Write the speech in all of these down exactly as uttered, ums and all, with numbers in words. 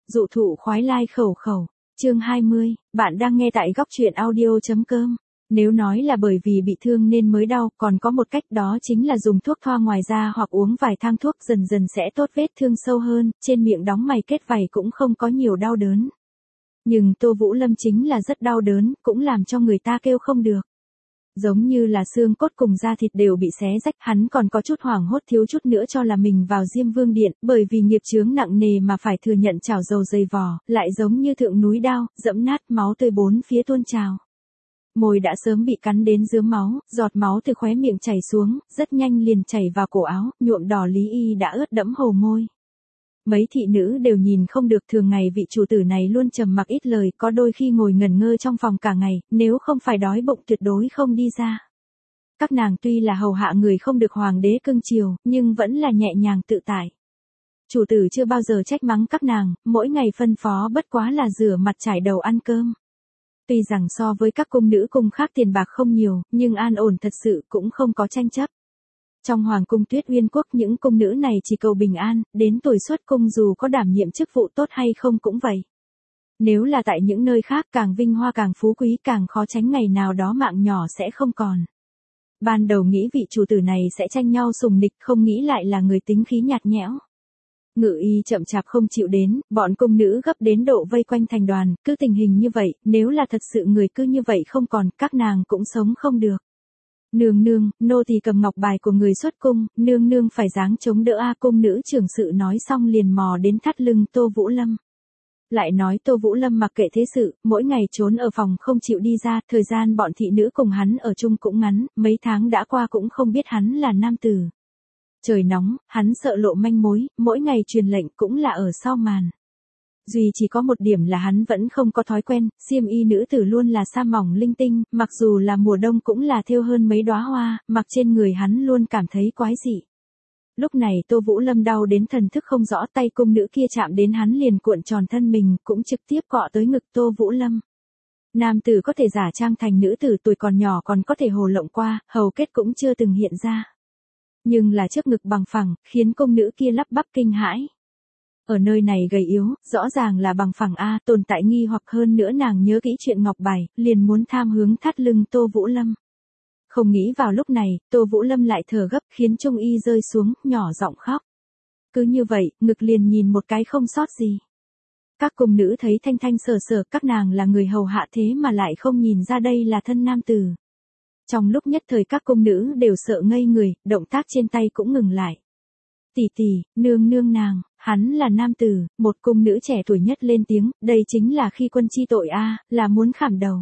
Dụ thụ khoái lai khẩu khẩu. Chương hai mươi, bạn đang nghe tại góc truyện audio.com. Nếu nói là bởi vì bị thương nên mới đau, còn có một cách đó chính là dùng thuốc thoa ngoài da hoặc uống vài thang thuốc dần dần sẽ tốt vết thương sâu hơn, trên miệng đóng mày kết vảy cũng không có nhiều đau đớn. Nhưng Tô Vũ Lâm chính là rất đau đớn, cũng làm cho người ta kêu không được. Giống như là xương cốt cùng da thịt đều bị xé rách, hắn còn có chút hoảng hốt thiếu chút nữa cho là mình vào Diêm Vương Điện, bởi vì nghiệp chướng nặng nề mà phải thừa nhận chảo dầu dày vò, lại giống như thượng núi đao, dẫm nát máu tươi bốn phía tuôn trào. Môi đã sớm bị cắn đến rướm máu, giọt máu từ khóe miệng chảy xuống, rất nhanh liền chảy vào cổ áo, nhuộm đỏ Lý Y đã ướt đẫm hầu môi. Mấy thị nữ đều nhìn không được, thường ngày vị chủ tử này luôn trầm mặc ít lời, có đôi khi ngồi ngẩn ngơ trong phòng cả ngày, nếu không phải đói bụng tuyệt đối không đi ra. Các nàng tuy là hầu hạ người không được hoàng đế cưng chiều, nhưng vẫn là nhẹ nhàng tự tại. Chủ tử chưa bao giờ trách mắng các nàng, mỗi ngày phân phó bất quá là rửa mặt trải đầu ăn cơm. Tuy rằng so với các cung nữ cung khác tiền bạc không nhiều, nhưng an ổn thật sự cũng không có tranh chấp. Trong Hoàng cung Tuyết Uyên Quốc những cung nữ này chỉ cầu bình an, đến tuổi xuất cung dù có đảm nhiệm chức vụ tốt hay không cũng vậy. Nếu là tại những nơi khác càng vinh hoa càng phú quý càng khó tránh ngày nào đó mạng nhỏ sẽ không còn. Ban đầu nghĩ vị chủ tử này sẽ tranh nhau sùng nịch, không nghĩ lại là người tính khí nhạt nhẽo. Ngự y chậm chạp không chịu đến, bọn cung nữ gấp đến độ vây quanh thành đoàn, cứ tình hình như vậy, nếu là thật sự người cứ như vậy không còn, các nàng cũng sống không được. Nương nương, nô tỳ cầm ngọc bài của người xuất cung, nương nương phải dáng chống đỡ a. Cung nữ trưởng sự nói xong liền mò đến thắt lưng Tô Vũ Lâm. Lại nói Tô Vũ Lâm mặc kệ thế sự, mỗi ngày trốn ở phòng không chịu đi ra, thời gian bọn thị nữ cùng hắn ở chung cũng ngắn, mấy tháng đã qua cũng không biết hắn là nam tử. Trời nóng, hắn sợ lộ manh mối, mỗi ngày truyền lệnh cũng là ở sau màn. Duy chỉ có một điểm là hắn vẫn không có thói quen, xiêm y nữ tử luôn là sa mỏng linh tinh, mặc dù là mùa đông cũng là thêu hơn mấy đóa hoa, mặc trên người hắn luôn cảm thấy quái dị. Lúc này Tô Vũ Lâm đau đến thần thức không rõ, tay cung nữ kia chạm đến hắn liền cuộn tròn thân mình, cũng trực tiếp cọ tới ngực Tô Vũ Lâm. Nam tử có thể giả trang thành nữ tử, tuổi còn nhỏ còn có thể hồ lộng qua, hầu kết cũng chưa từng hiện ra. Nhưng là trước ngực bằng phẳng, khiến cung nữ kia lắp bắp kinh hãi. Ở nơi này gầy yếu, rõ ràng là bằng phẳng a, tồn tại nghi hoặc hơn nữa nàng nhớ kỹ chuyện ngọc bài, liền muốn tham hướng thắt lưng Tô Vũ Lâm. Không nghĩ vào lúc này, Tô Vũ Lâm lại thở gấp, khiến trung y rơi xuống, nhỏ giọng khóc. Cứ như vậy, ngực liền nhìn một cái không sót gì. Các cung nữ thấy thanh thanh sờ sờ, các nàng là người hầu hạ thế mà lại không nhìn ra đây là thân nam tử. Trong lúc nhất thời các cung nữ đều sợ ngây người, động tác trên tay cũng ngừng lại. Tỷ tỷ, nương nương nàng, hắn là nam tử, một cung nữ trẻ tuổi nhất lên tiếng, đây chính là khi quân chi tội a, là muốn khảm đầu.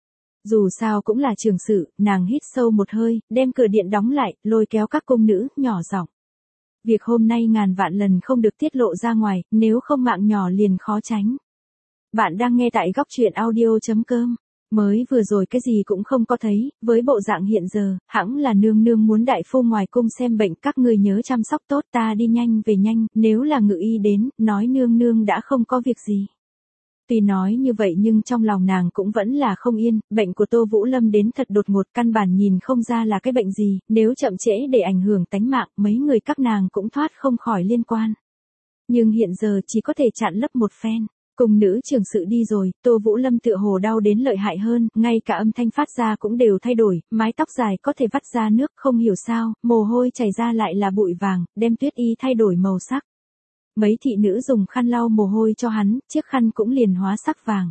Dù sao cũng là trường sự, nàng hít sâu một hơi, đem cửa điện đóng lại, lôi kéo các cung nữ, nhỏ giọng. Việc hôm nay ngàn vạn lần không được tiết lộ ra ngoài, nếu không mạng nhỏ liền khó tránh. Bạn đang nghe tại góc truyện audio.com. Mới vừa rồi cái gì cũng không có thấy, với bộ dạng hiện giờ, hẳn là nương nương muốn đại phu ngoài cung xem bệnh, các người nhớ chăm sóc tốt, ta đi nhanh về nhanh, nếu là ngự y đến, nói nương nương đã không có việc gì. Tuy nói như vậy nhưng trong lòng nàng cũng vẫn là không yên, bệnh của Tô Vũ Lâm đến thật đột ngột, căn bản nhìn không ra là cái bệnh gì, nếu chậm trễ để ảnh hưởng tánh mạng, mấy người các nàng cũng thoát không khỏi liên quan. Nhưng hiện giờ chỉ có thể chặn lấp một phen. Cung nữ trưởng sự đi rồi, Tô Vũ Lâm tựa hồ đau đến lợi hại hơn, ngay cả âm thanh phát ra cũng đều thay đổi, mái tóc dài có thể vắt ra nước, không hiểu sao, mồ hôi chảy ra lại là bụi vàng, đem Tuyết Y thay đổi màu sắc. Mấy thị nữ dùng khăn lau mồ hôi cho hắn, chiếc khăn cũng liền hóa sắc vàng.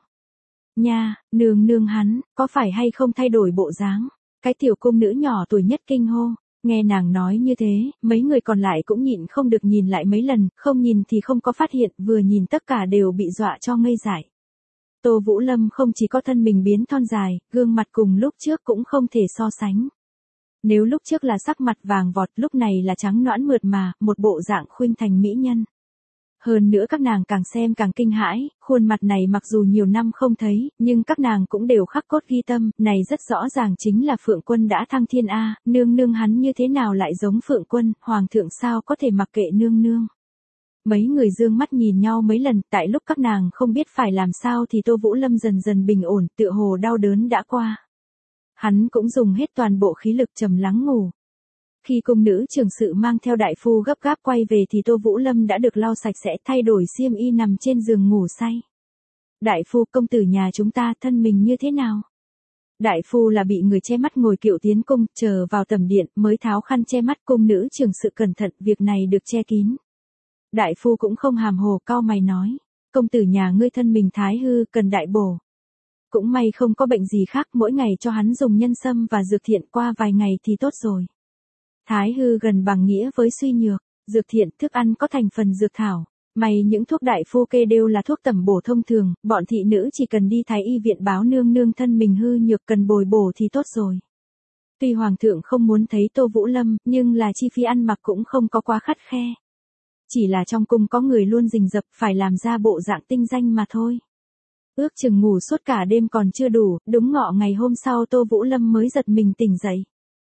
Nha, nương nương hắn, có phải hay không thay đổi bộ dáng? Cái tiểu cung nữ nhỏ tuổi nhất kinh hô. Nghe nàng nói như thế, mấy người còn lại cũng nhịn không được nhìn lại mấy lần, không nhìn thì không có phát hiện, vừa nhìn tất cả đều bị dọa cho ngây dại. Tô Vũ Lâm không chỉ có thân mình biến thon dài, gương mặt cùng lúc trước cũng không thể so sánh. Nếu lúc trước là sắc mặt vàng vọt, lúc này là trắng nõn mượt mà, một bộ dạng khuynh thành mỹ nhân. Hơn nữa các nàng càng xem càng kinh hãi, khuôn mặt này mặc dù nhiều năm không thấy, nhưng các nàng cũng đều khắc cốt ghi tâm, này rất rõ ràng chính là Phượng Quân đã thăng thiên a, nương nương hắn như thế nào lại giống Phượng Quân, hoàng thượng sao có thể mặc kệ nương nương. Mấy người dương mắt nhìn nhau mấy lần, tại lúc các nàng không biết phải làm sao thì Tô Vũ Lâm dần dần bình ổn, tựa hồ đau đớn đã qua. Hắn cũng dùng hết toàn bộ khí lực trầm lắng ngủ. Khi cung nữ trưởng sự mang theo đại phu gấp gáp quay về thì Tô Vũ Lâm đã được lau sạch sẽ, thay đổi xiêm y nằm trên giường ngủ say. Đại phu, công tử nhà chúng ta thân mình như thế nào? Đại phu là bị người che mắt ngồi kiệu tiến cung, chờ vào tầm điện mới tháo khăn che mắt. Cung nữ trưởng sự cẩn thận, việc này được che kín. Đại phu cũng không hàm hồ, cau mày nói, công tử nhà ngươi thân mình thái hư, cần đại bổ. Cũng may không có bệnh gì khác, mỗi ngày cho hắn dùng nhân sâm và dược thiện, qua vài ngày thì tốt rồi. Thái hư gần bằng nghĩa với suy nhược, dược thiện thức ăn có thành phần dược thảo. May những thuốc đại phu kê đều là thuốc tẩm bổ thông thường, bọn thị nữ chỉ cần đi thái y viện báo nương nương thân mình hư nhược cần bồi bổ thì tốt rồi. Tuy hoàng thượng không muốn thấy Tô Vũ Lâm, nhưng là chi phí ăn mặc cũng không có quá khắt khe. Chỉ là trong cung có người luôn rình rập, phải làm ra bộ dạng tinh danh mà thôi. Ước chừng ngủ suốt cả đêm còn chưa đủ, đúng ngọ ngày hôm sau Tô Vũ Lâm mới giật mình tỉnh dậy.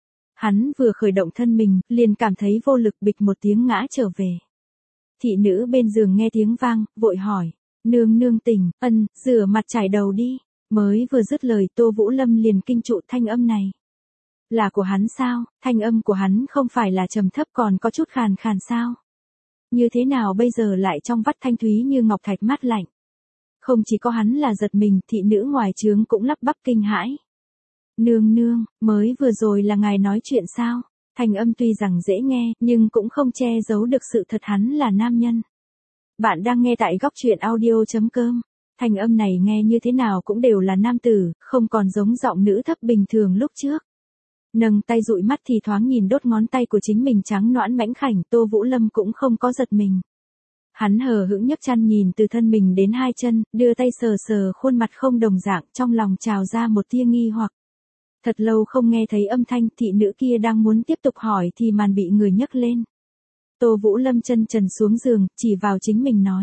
Hắn vừa khởi động thân mình, liền cảm thấy vô lực, bịch một tiếng ngã trở về. Thị nữ bên giường nghe tiếng vang, vội hỏi, nương nương tỉnh, ân, rửa mặt chải đầu đi. Mới vừa dứt lời Tô Vũ Lâm liền kinh trụ, thanh âm này là của hắn sao? Thanh âm của hắn không phải là trầm thấp còn có chút khàn khàn sao? Như thế nào bây giờ lại trong vắt thanh thúy như ngọc thạch mát lạnh? Không chỉ có hắn là giật mình, thị nữ ngoài trướng cũng lắp bắp kinh hãi. Nương nương, mới vừa rồi là ngài nói chuyện sao? Thanh âm tuy rằng dễ nghe, nhưng cũng không che giấu được sự thật hắn là nam nhân. Bạn đang nghe tại góc truyện audio chấm com. Thanh âm này nghe như thế nào cũng đều là nam tử, không còn giống giọng nữ thấp bình thường lúc trước. Nâng tay dụi mắt thì thoáng nhìn đốt ngón tay của chính mình trắng nõn mảnh khảnh, Tô Vũ Lâm cũng không có giật mình. Hắn hờ hững nhấc chăn nhìn từ thân mình đến hai chân, đưa tay sờ sờ khuôn mặt không đồng dạng, trong lòng trào ra một tia nghi hoặc. Thật lâu không nghe thấy âm thanh, thị nữ kia đang muốn tiếp tục hỏi thì màn bị người nhấc lên. Tô Vũ Lâm chân trần xuống giường, chỉ vào chính mình nói.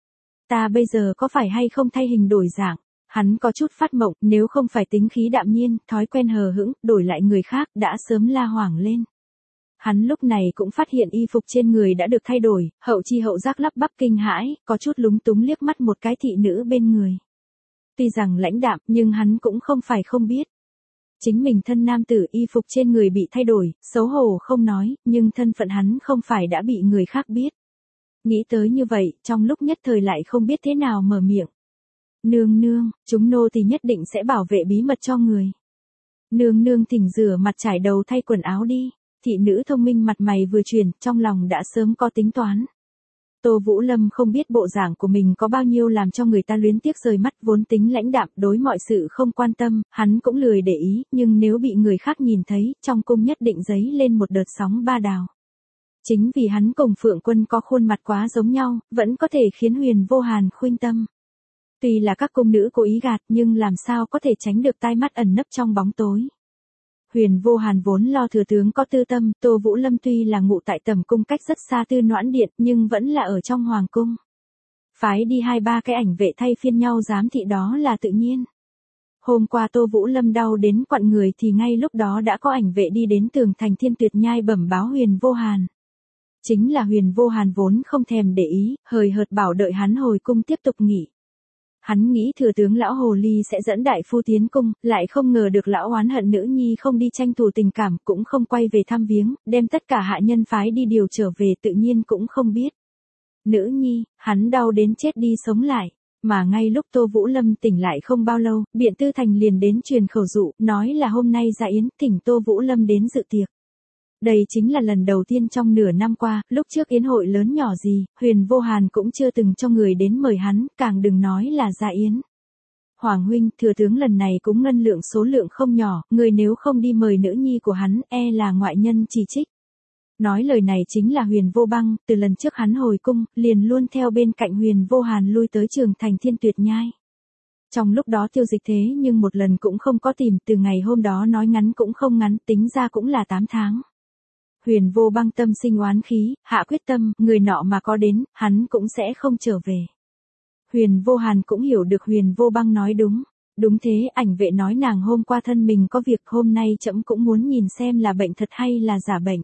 Ta bây giờ có phải hay không thay hình đổi dạng? Hắn có chút phát mộng, nếu không phải tính khí đạm nhiên, thói quen hờ hững, đổi lại người khác, đã sớm la hoảng lên. Hắn lúc này cũng phát hiện y phục trên người đã được thay đổi, hậu chi hậu giác lắp bắp kinh hãi, có chút lúng túng liếc mắt một cái thị nữ bên người. Tuy rằng lãnh đạm, nhưng hắn cũng không phải không biết. Chính mình thân nam tử, y phục trên người bị thay đổi, xấu hổ không nói, nhưng thân phận hắn không phải đã bị người khác biết. Nghĩ tới như vậy, trong lúc nhất thời lại không biết thế nào mở miệng. Nương nương, chúng nô thì nhất định sẽ bảo vệ bí mật cho người. Nương nương thỉnh rửa mặt trải đầu thay quần áo đi. Thị nữ thông minh mặt mày vừa chuyển, trong lòng đã sớm có tính toán. Tô Vũ Lâm không biết bộ dạng của mình có bao nhiêu làm cho người ta luyến tiếc rời mắt, vốn tính lãnh đạm, đối mọi sự không quan tâm, hắn cũng lười để ý, nhưng nếu bị người khác nhìn thấy, trong cung nhất định dấy lên một đợt sóng ba đào. Chính vì hắn cùng Phượng Quân có khuôn mặt quá giống nhau, vẫn có thể khiến Huyền Vô Hàn khuynh tâm. Tuy là các cung nữ cố ý gạt, nhưng làm sao có thể tránh được tai mắt ẩn nấp trong bóng tối. Huyền Vô Hàn vốn lo thừa tướng có tư tâm, Tô Vũ Lâm tuy là ngụ tại tầm cung cách rất xa Tư Noãn Điện, nhưng vẫn là ở trong hoàng cung. Phái đi hai ba cái ảnh vệ thay phiên nhau giám thị đó là tự nhiên. Hôm qua Tô Vũ Lâm đau đến quặn người thì ngay lúc đó đã có ảnh vệ đi đến tường thành Thiên Tuyệt Nhai bẩm báo Huyền Vô Hàn. Chính là Huyền Vô Hàn vốn không thèm để ý, hời hợt bảo đợi hắn hồi cung tiếp tục nghỉ. Hắn nghĩ thừa tướng lão hồ ly sẽ dẫn đại phu tiến cung, lại không ngờ được lão oán hận nữ nhi không đi tranh thủ tình cảm, cũng không quay về thăm viếng, đem tất cả hạ nhân phái đi điều trở về, tự nhiên cũng không biết. Nữ nhi, hắn đau đến chết đi sống lại, mà ngay lúc Tô Vũ Lâm tỉnh lại không bao lâu, Biện Tư Thành liền đến truyền khẩu dụ, nói là hôm nay dạ yến, thỉnh Tô Vũ Lâm đến dự tiệc. Đây chính là lần đầu tiên trong nửa năm qua, lúc trước yến hội lớn nhỏ gì, Huyền Vô Hàn cũng chưa từng cho người đến mời hắn, càng đừng nói là dạ yến. Hoàng huynh, thừa tướng lần này cũng ngân lượng số lượng không nhỏ, người nếu không đi mời nữ nhi của hắn, e là ngoại nhân chỉ trích. Nói lời này chính là Huyền Vô Băng, từ lần trước hắn hồi cung, liền luôn theo bên cạnh Huyền Vô Hàn lui tới trường thành Thiên Tuyệt Nhai. Trong lúc đó tiêu dịch thế nhưng một lần cũng không có tìm, từ ngày hôm đó nói ngắn cũng không ngắn, tính ra cũng là tám tháng. Huyền Vô Băng tâm sinh oán khí, hạ quyết tâm, người nọ mà có đến, hắn cũng sẽ không trở về. Huyền Vô Hàn cũng hiểu được Huyền Vô Băng nói đúng. Đúng thế, ảnh vệ nói nàng hôm qua thân mình có việc, hôm nay trẫm cũng muốn nhìn xem là bệnh thật hay là giả bệnh.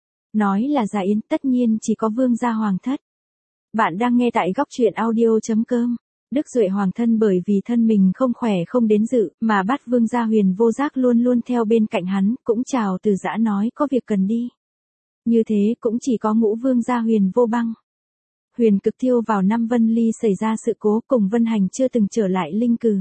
Nói là dạ yến, tất nhiên chỉ có vương gia hoàng thất. Bạn đang nghe tại góc truyện audio chấm com. Đức Duệ hoàng thân bởi vì thân mình không khỏe không đến dự, mà bắt vương gia Huyền Vô Giác luôn luôn theo bên cạnh hắn, cũng chào từ giã nói có việc cần đi. như thế cũng chỉ có Ngũ Vương gia Huyền Vô Băng. Huyền Cực Thiêu vào năm Vân Ly xảy ra sự cố cùng Vân Hành chưa từng trở lại Linh Cừ.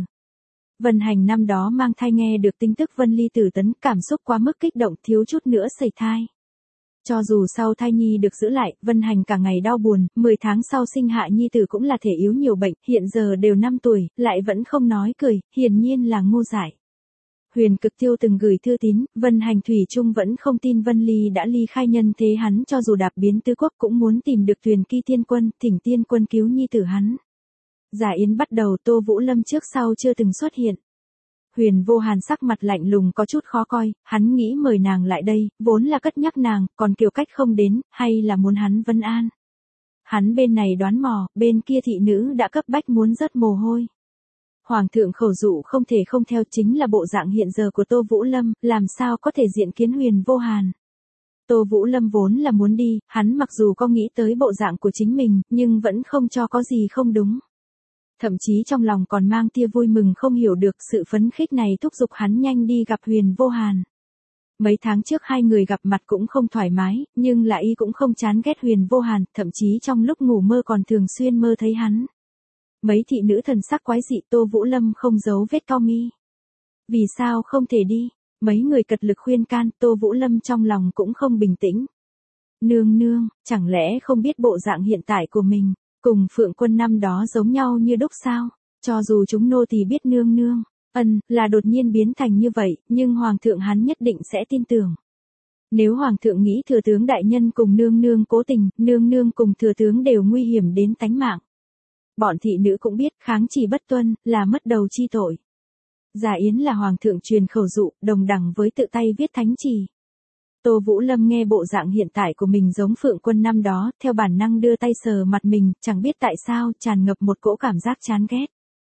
Vân Hành năm đó mang thai nghe được tin tức Vân Ly tử tấn, cảm xúc quá mức kích động thiếu chút nữa sẩy thai. Cho dù sau thai nhi được giữ lại, Vân Hành cả ngày đau buồn, mười tháng sau sinh hạ nhi tử cũng là thể yếu nhiều bệnh, hiện giờ đều năm tuổi, lại vẫn không nói cười, hiển nhiên là ngu dại. Huyền Cực Thiêu từng gửi thư tín, Vân Hành thủy chung vẫn không tin Vân Ly đã ly khai nhân thế, hắn cho dù đạp biến tứ quốc cũng muốn tìm được Tuyền Kỳ Tiên Quân, thỉnh Tiên Quân cứu nhi tử hắn. Giả yến bắt đầu, Tô Vũ Lâm trước sau chưa từng xuất hiện. Huyền Vô Hàn sắc mặt lạnh lùng có chút khó coi, hắn nghĩ mời nàng lại đây, vốn là cất nhắc nàng, còn kiều cách không đến, hay là muốn hắn vân an. Hắn bên này đoán mò, bên kia thị nữ đã cấp bách muốn rớt mồ hôi. Hoàng thượng khẩu dụ không thể không theo, chính là bộ dạng hiện giờ của Tô Vũ Lâm, làm sao có thể diện kiến Huyền Vô Hàn. Tô Vũ Lâm vốn là muốn đi, hắn mặc dù có nghĩ tới bộ dạng của chính mình, nhưng vẫn không cho có gì không đúng. Thậm chí trong lòng còn mang tia vui mừng không hiểu được, sự phấn khích này thúc giục hắn nhanh đi gặp Huyền Vô Hàn. Mấy tháng trước hai người gặp mặt cũng không thoải mái, nhưng lại y cũng không chán ghét Huyền Vô Hàn, thậm chí trong lúc ngủ mơ còn thường xuyên mơ thấy hắn. Mấy thị nữ thần sắc quái dị, Tô Vũ Lâm không giấu vết cau mi. Vì sao không thể đi? Mấy người cật lực khuyên can, Tô Vũ Lâm trong lòng cũng không bình tĩnh. Nương nương, chẳng lẽ không biết bộ dạng hiện tại của mình, cùng Phượng Quân năm đó giống nhau như đúc sao? Cho dù chúng nô tỳ biết nương nương, ân, là đột nhiên biến thành như vậy, nhưng Hoàng thượng hắn nhất định sẽ tin tưởng. Nếu Hoàng thượng nghĩ thừa tướng đại nhân cùng nương nương cố tình, nương nương cùng thừa tướng đều nguy hiểm đến tánh mạng. Bọn thị nữ cũng biết kháng chỉ bất tuân, là mất đầu chi tội. Giả yến là Hoàng thượng truyền khẩu dụ, đồng đẳng với tự tay viết thánh chỉ. Tô Vũ Lâm nghe bộ dạng hiện tại của mình giống Phượng Quân năm đó, theo bản năng đưa tay sờ mặt mình, chẳng biết tại sao, tràn ngập một cỗ cảm giác chán ghét.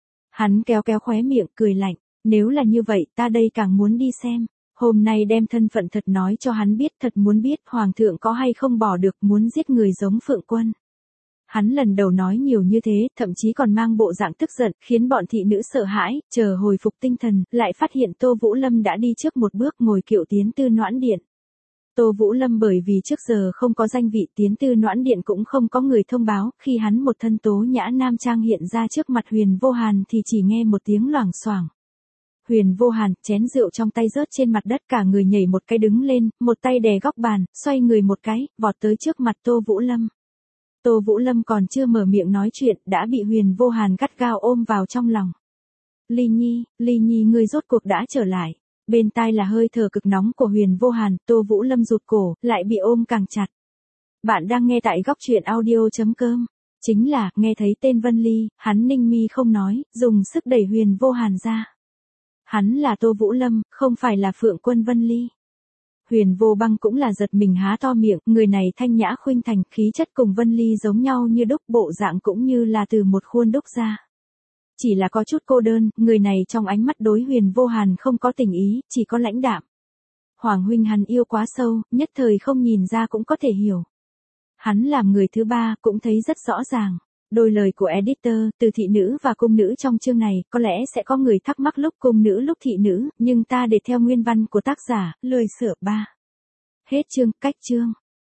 Hắn kéo kéo khóe miệng, cười lạnh, nếu là như vậy, ta đây càng muốn đi xem. Hôm nay đem thân phận thật nói cho hắn biết, thật muốn biết Hoàng thượng có hay không bỏ được muốn giết người giống Phượng Quân. Hắn lần đầu nói nhiều như thế, thậm chí còn mang bộ dạng tức giận, khiến bọn thị nữ sợ hãi, chờ hồi phục tinh thần, lại phát hiện Tô Vũ Lâm đã đi trước một bước ngồi kiệu tiến Tư Noãn Điện. Tô Vũ Lâm bởi vì trước giờ không có danh vị tiến Tư Noãn Điện cũng không có người thông báo, khi hắn một thân tố nhã nam trang hiện ra trước mặt Huyền Vô Hàn thì chỉ nghe một tiếng loảng xoảng. Huyền Vô Hàn, chén rượu trong tay rớt trên mặt đất, cả người nhảy một cái đứng lên, một tay đè góc bàn, xoay người một cái, vọt tới trước mặt Tô Vũ Lâm. Tô Vũ Lâm còn chưa mở miệng nói chuyện, đã bị Huyền Vô Hàn gắt gao ôm vào trong lòng. Ly Nhi, Ly Nhi ngươi rốt cuộc đã trở lại. Bên tai là hơi thở cực nóng của Huyền Vô Hàn, Tô Vũ Lâm rụt cổ, lại bị ôm càng chặt. Bạn đang nghe tại góc truyện audio chấm com. Chính là, nghe thấy tên Vân Ly, hắn ninh mi không nói, dùng sức đẩy Huyền Vô Hàn ra. Hắn là Tô Vũ Lâm, không phải là Phượng Quân Vân Ly. Huyền Vô Băng cũng là giật mình há to miệng, người này thanh nhã khuynh thành, khí chất cùng Vân Ly giống nhau như đúc, bộ dạng cũng như là từ một khuôn đúc ra. Chỉ là có chút cô đơn, người này trong ánh mắt đối Huyền Vô Hàn không có tình ý, chỉ có lãnh đạm. Hoàng huynh hắn yêu quá sâu, nhất thời không nhìn ra cũng có thể hiểu. Hắn làm người thứ ba, cũng thấy rất rõ ràng. Đôi lời của editor, từ thị nữ và cung nữ trong chương này, có lẽ sẽ có người thắc mắc lúc cung nữ lúc thị nữ, nhưng ta để theo nguyên văn của tác giả, lời sửa ba. Hết chương, cách chương.